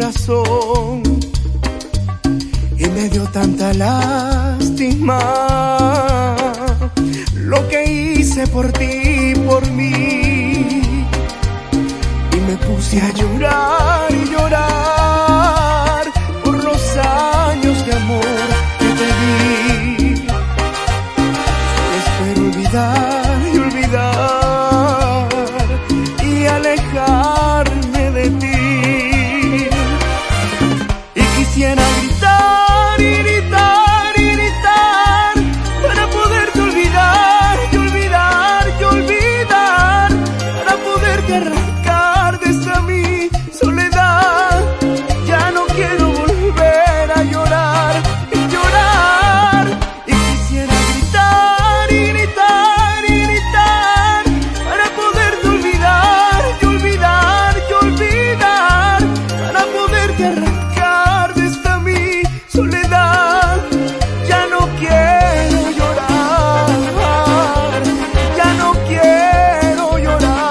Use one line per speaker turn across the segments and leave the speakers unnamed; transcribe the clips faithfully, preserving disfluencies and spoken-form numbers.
corazón y me dio tanta lástima lo que hice por ti, por mí, y me puse a llorar y llorar por los años de amor que te di. Espero olvidar y olvidar y alejarme de ti, y quisiera gritar y gritar y gritar para poderte olvidar y olvidar y olvidar, para poderte arrancar de esta mi soledad. Ya no quiero volver a llorar y llorar, y quisiera gritar y gritar y gritar para poderte olvidar y olvidar y olvidar, para poderte arrancar de esta mi soledad. Ya no quiero llorar, ya no quiero llorar.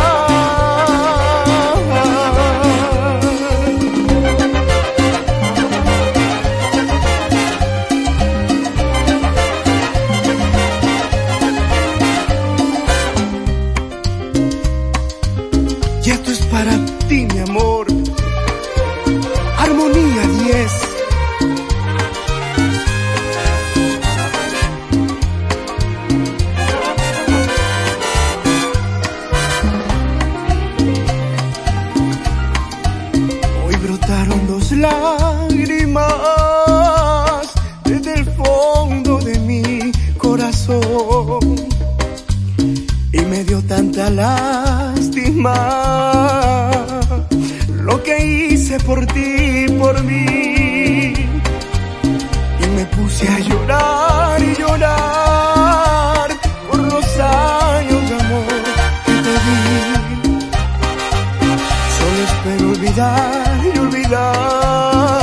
Y esto es para ti, mi amor. Armonía diez. Hoy brotaron dos lágrimas desde el fondo de mi corazón y me dio tanta lástima lo que hice por ti, por mí, y me puse a llorar y llorar por los años de amor que te di. Solo espero olvidar y olvidar